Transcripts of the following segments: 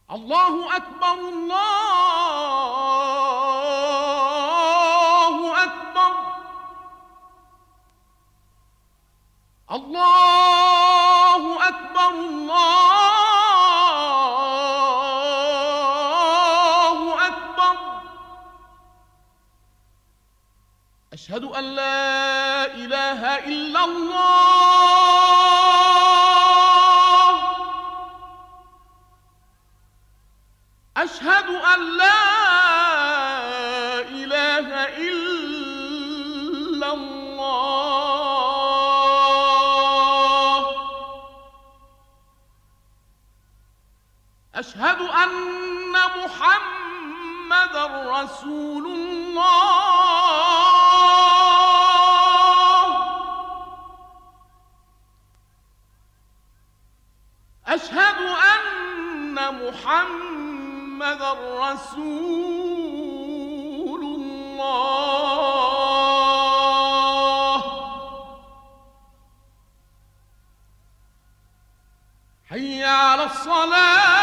الله أكبر الله أكبر الله أكبر الله أكبر. أشهد أن لا إله إلا الله. أشهد أن لا إله إلا الله. أشهد أن محمدًا رسول الله. أشهد أن محمدًا رسول الله. حي على الصلاة.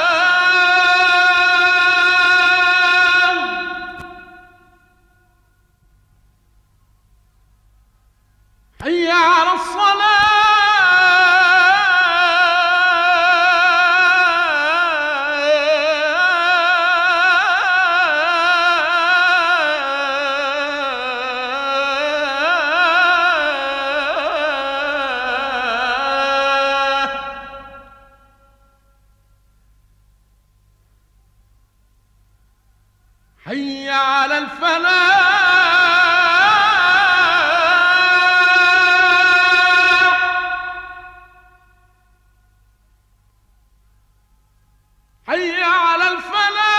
حي على الصلاة. حي على الفلاح. حي على الفلاح.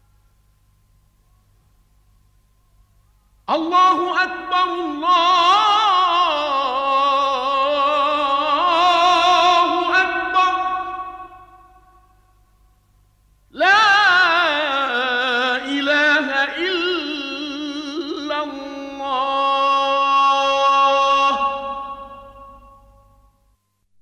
الله أكبر الله